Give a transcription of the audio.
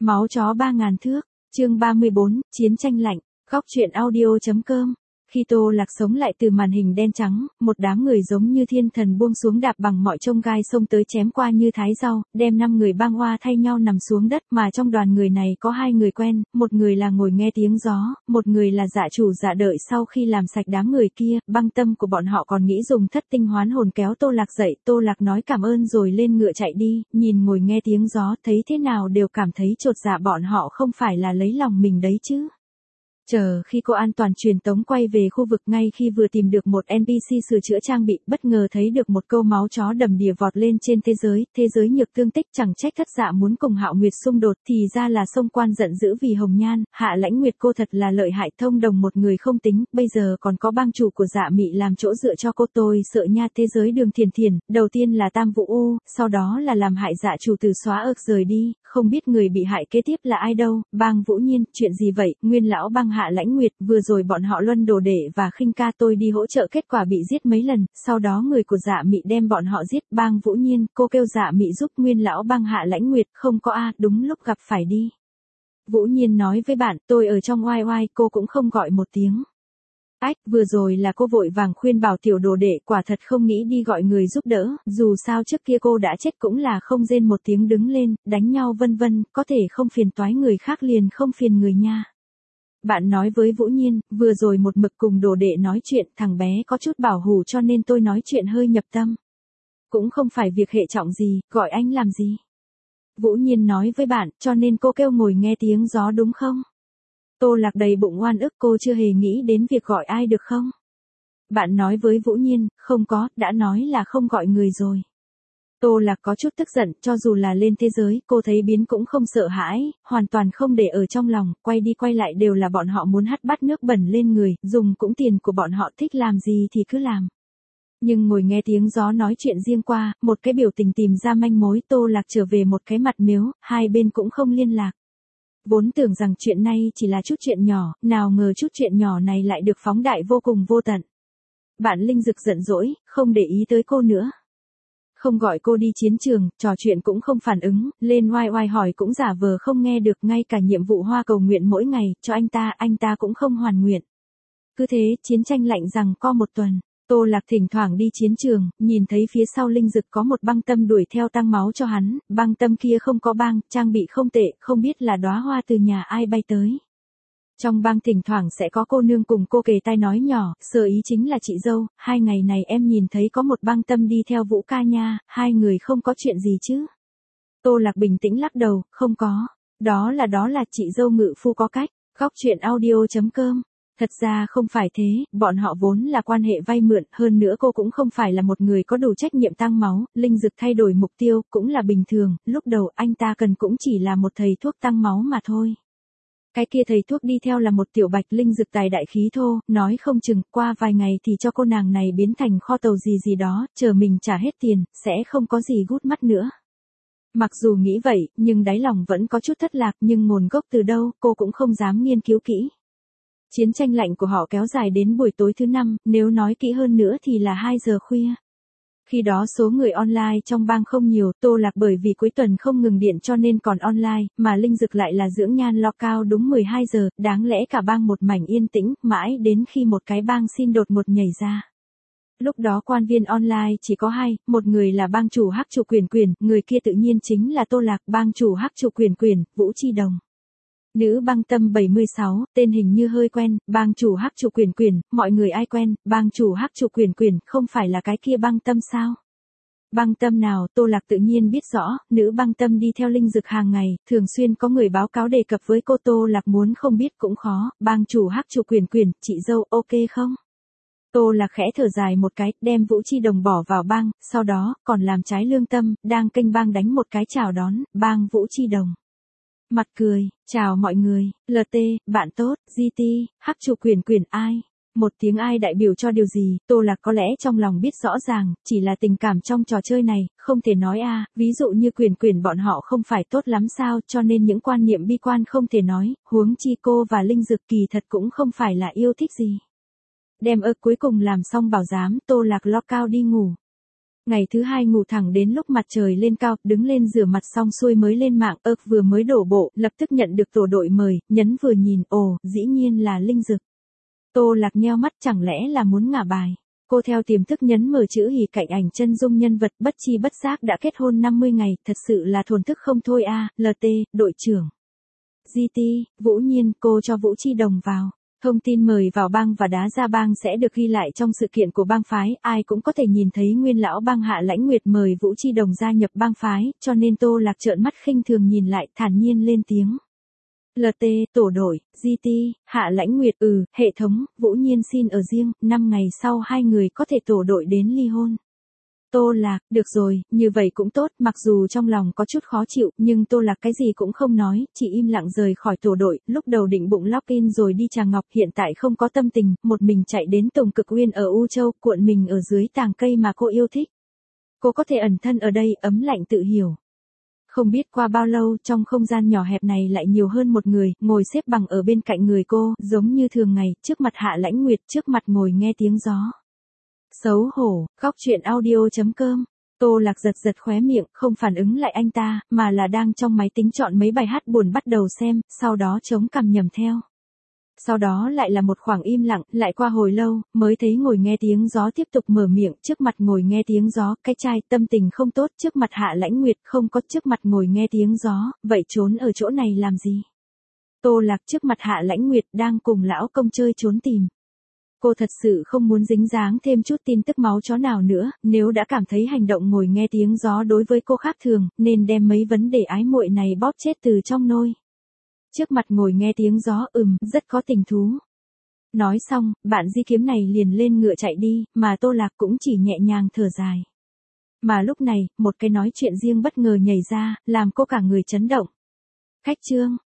Máu chó 3.000 thước, chương 34, chiến tranh lạnh, góc truyện audio.com. Khi Tô Lạc sống lại từ màn hình đen trắng, một đám người giống như thiên thần buông xuống đạp bằng mọi chông gai xông tới chém qua như thái rau, đem 5 người bang oa thay nhau nằm xuống đất, mà trong đoàn người này có 2 người quen, một người là ngồi nghe tiếng gió, một người là dạ chủ dạ đợi. Sau khi làm sạch đám người kia, băng tâm của bọn họ còn nghĩ dùng thất tinh hoán hồn kéo Tô Lạc dậy. Tô Lạc nói cảm ơn rồi lên ngựa chạy đi, nhìn ngồi nghe tiếng gió thấy thế nào đều cảm thấy chột dạ, bọn họ không phải là lấy lòng mình đấy chứ. Chờ khi cô an toàn truyền tống quay về khu vực, ngay khi vừa tìm được một NPC sửa chữa trang bị, bất ngờ thấy được một câu máu chó đầm đìa vọt lên trên thế giới nhược tương tích. Chẳng trách Thất Dạ muốn cùng Hạo Nguyệt xung đột, thì ra là Sông Quan giận dữ vì Hồng Nhan. Hạ Lãnh Nguyệt cô thật là lợi hại, thông đồng một người không tính, bây giờ còn có bang chủ của Dạ Mị làm chỗ dựa cho cô. Tôi sợ nha. Thế giới Đường Thiền Thiền, đầu tiên là Tam Vũ U, sau đó là làm hại Dạ chủ từ xóa ức rời đi, không biết người bị hại kế tiếp là ai đâu. Bang Vũ Nhiên, chuyện gì vậy? Nguyên lão bang Hạ Lãnh Nguyệt, vừa rồi bọn họ Luân Đồ Đệ và Khinh Ca tôi đi hỗ trợ, kết quả bị giết mấy lần, sau đó người của Dạ Mị đem bọn họ giết. Bang Vũ Nhiên, cô kêu Dạ Mị giúp Nguyên lão bang Hạ Lãnh Nguyệt. Không có a, đúng lúc gặp phải đi. Vũ Nhiên nói với bạn, tôi ở trong oai oai, cô cũng không gọi một tiếng. Ách, vừa rồi là cô vội vàng khuyên bảo tiểu đồ đệ, quả thật không nghĩ đi gọi người giúp đỡ, dù sao trước kia cô đã chết cũng là không rên một tiếng đứng lên, đánh nhau vân vân, có thể không phiền toái người khác liền không phiền người nha. Bạn nói với Vũ Nhiên, vừa rồi một mực cùng đồ đệ nói chuyện, thằng bé có chút bảo hù cho nên tôi nói chuyện hơi nhập tâm. Cũng không phải việc hệ trọng gì, gọi anh làm gì? Vũ Nhiên nói với bạn, cho nên cô kêu ngồi nghe tiếng gió đúng không? Tô Lạc đầy bụng oan ức, cô chưa hề nghĩ đến việc gọi ai được không? Bạn nói với Vũ Nhiên, không có, đã nói là không gọi người rồi. Tô Lạc có chút tức giận, cho dù là lên thế giới, cô thấy biến cũng không sợ hãi, hoàn toàn không để ở trong lòng, quay đi quay lại đều là bọn họ muốn hắt bát nước bẩn lên người, dùng cũng tiền của bọn họ, thích làm gì thì cứ làm. Nhưng ngồi nghe tiếng gió nói chuyện riêng qua, một cái biểu tình tìm ra manh mối. Tô Lạc trở về một cái mặt mếu, hai bên cũng không liên lạc. Vốn tưởng rằng chuyện này chỉ là chút chuyện nhỏ, nào ngờ chút chuyện nhỏ này lại được phóng đại vô cùng vô tận. Bạn Linh Dực giận dỗi, không để ý tới cô nữa. Không gọi cô đi chiến trường, trò chuyện cũng không phản ứng, lên oai oai hỏi cũng giả vờ không nghe được, ngay cả nhiệm vụ hoa cầu nguyện mỗi ngày, cho anh ta cũng không hoàn nguyện. Cứ thế, chiến tranh lạnh rằng co một tuần. Tô Lạc thỉnh thoảng đi chiến trường, nhìn thấy phía sau Linh Dực có một băng tâm đuổi theo tăng máu cho hắn, băng tâm kia không có băng, trang bị không tệ, không biết là đóa hoa từ nhà ai bay tới. Trong bang thỉnh thoảng sẽ có cô nương cùng cô kề tai nói nhỏ, sơ ý chính là chị dâu, 2 ngày này em nhìn thấy có một băng tâm đi theo Vũ ca nha, 2 người không có chuyện gì chứ? Tô Lạc bình tĩnh lắc đầu, không có, đó là chị dâu ngự phu có cách. Góc truyện audio.com. Thật ra không phải thế, bọn họ vốn là quan hệ vay mượn, hơn nữa cô cũng không phải là một người có đủ trách nhiệm tăng máu. Linh Dực thay đổi mục tiêu, cũng là bình thường, lúc đầu anh ta cần cũng chỉ là một thầy thuốc tăng máu mà thôi. Cái kia thầy thuốc đi theo là một tiểu bạch. Linh Dực tài đại khí thô, nói không chừng, qua vài ngày thì cho cô nàng này biến thành kho tàu gì đó, chờ mình trả hết tiền, sẽ không có gì gút mắt nữa. Mặc dù nghĩ vậy, nhưng đáy lòng vẫn có chút thất lạc, nhưng nguồn gốc từ đâu, cô cũng không dám nghiên cứu kỹ. Chiến tranh lạnh của họ kéo dài đến buổi tối thứ 5, nếu nói kỹ hơn nữa thì là 2 giờ khuya. Khi đó số người online trong bang không nhiều, Tô Lạc bởi vì cuối tuần không ngừng điện cho nên còn online, mà Linh Dực lại là dưỡng nhan lo cao đúng 12 giờ, đáng lẽ cả bang một mảnh yên tĩnh, mãi đến khi một cái bang xin đột ngột nhảy ra. Lúc đó quan viên online chỉ có 2, một người là bang chủ Hắc Chủ Quyền Quyền, người kia tự nhiên chính là Tô Lạc, bang chủ Hắc Chủ Quyền Quyền, Vũ Chi Đồng. Nữ băng tâm 76, tên hình như hơi quen, bang chủ Hắc Chủ Quyền Quyền, mọi người ai quen, bang chủ Hắc Chủ Quyền Quyền, không phải là cái kia băng tâm sao? Băng tâm nào? Tô Lạc tự nhiên biết rõ, nữ băng tâm đi theo Linh Dực hàng ngày, thường xuyên có người báo cáo đề cập với cô. Tô Lạc muốn không biết cũng khó, bang chủ Hắc Chủ Quyền Quyền, chị dâu ok không? Tô Lạc khẽ thở dài một cái, đem Vũ Chi Đồng bỏ vào bang, sau đó, còn làm trái lương tâm, đang kênh bang đánh một cái chào đón, bang Vũ Chi Đồng. Mặt cười, chào mọi người, LT, bạn tốt, GT, Hắc Chủ Quyền Quyền ai? Một tiếng ai đại biểu cho điều gì, Tô Lạc có lẽ trong lòng biết rõ ràng, chỉ là tình cảm trong trò chơi này, không thể nói a, ví dụ như Quyền Quyền bọn họ không phải tốt lắm sao, cho nên những quan niệm bi quan không thể nói, huống chi cô và Linh Dực kỳ thật cũng không phải là yêu thích gì. Đem cuối cùng làm xong bảo giám, Tô Lạc lo cao đi ngủ. Ngày thứ hai ngủ thẳng đến lúc mặt trời lên cao, đứng lên rửa mặt xong xuôi mới lên mạng, vừa mới đổ bộ, lập tức nhận được tổ đội mời, nhấn vừa nhìn, ồ, dĩ nhiên là Linh Dực. Tô Lạc nheo mắt, chẳng lẽ là muốn ngả bài. Cô theo tiềm thức nhấn mở chữ hỉ cạnh ảnh chân dung nhân vật, bất chi bất giác đã kết hôn 50 ngày, thật sự là thổn thức không thôi a. LT, đội trưởng. GT, Vũ Nhiên, cô cho Vũ Chi Đồng vào. Thông tin mời vào bang và đá ra bang sẽ được ghi lại trong sự kiện của bang phái, ai cũng có thể nhìn thấy nguyên lão bang Hạ Lãnh Nguyệt mời Vũ Chi Đồng gia nhập bang phái, cho nên Tô Lạc trợn mắt khinh thường nhìn lại, thản nhiên lên tiếng. LT, tổ đội, GT, Hạ Lãnh Nguyệt, hệ thống, Vũ Nhiên xin ở riêng, 5 ngày sau hai người có thể tổ đội đến ly hôn. Tô Lạc, được rồi, như vậy cũng tốt, mặc dù trong lòng có chút khó chịu, nhưng Tô Lạc cái gì cũng không nói, chỉ im lặng rời khỏi tổ đội, lúc đầu định bụng login rồi đi Trà Ngọc, hiện tại không có tâm tình, một mình chạy đến Tùng Cực Uyên ở U Châu, cuộn mình ở dưới tàng cây mà cô yêu thích. Cô có thể ẩn thân ở đây, ấm lạnh tự hiểu. Không biết qua bao lâu, trong không gian nhỏ hẹp này lại nhiều hơn một người, ngồi xếp bằng ở bên cạnh người cô, giống như thường ngày, trước mặt Hạ Lãnh Nguyệt, trước mặt ngồi nghe tiếng gió. Xấu hổ, góc truyện audio.com. Tô Lạc giật khóe miệng, không phản ứng lại anh ta, mà là đang trong máy tính chọn mấy bài hát buồn bắt đầu xem, sau đó chống cằm nhầm theo. Sau đó lại là một khoảng im lặng, lại qua hồi lâu, mới thấy ngồi nghe tiếng gió tiếp tục mở miệng, trước mặt ngồi nghe tiếng gió, cái trai, tâm tình không tốt, trước mặt Hạ Lãnh Nguyệt, không có, trước mặt ngồi nghe tiếng gió, vậy trốn ở chỗ này làm gì? Tô Lạc trước mặt Hạ Lãnh Nguyệt đang cùng lão công chơi trốn tìm. Cô thật sự không muốn dính dáng thêm chút tin tức máu chó nào nữa, nếu đã cảm thấy hành động ngồi nghe tiếng gió đối với cô khác thường, nên đem mấy vấn đề ái muội này bóp chết từ trong nôi. Trước mặt ngồi nghe tiếng gió, rất có tình thú. Nói xong, bạn di kiếm này liền lên ngựa chạy đi, mà Tô Lạc cũng chỉ nhẹ nhàng thở dài. Mà lúc này, một cái nói chuyện riêng bất ngờ nhảy ra, làm cô cả người chấn động. Khách trương,